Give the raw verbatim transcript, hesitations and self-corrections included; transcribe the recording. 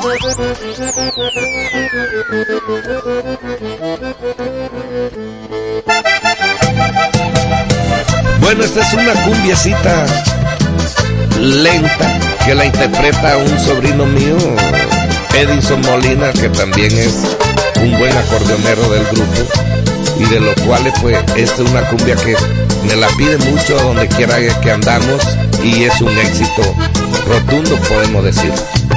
Bueno, esta es una cumbiecita lenta que la interpreta un sobrino mío, Edison Molina, que también es un buen acordeonero del grupo, y de lo cual pues esta es una cumbia que me la pide mucho donde quiera que andamos y es un éxito rotundo, podemos decir.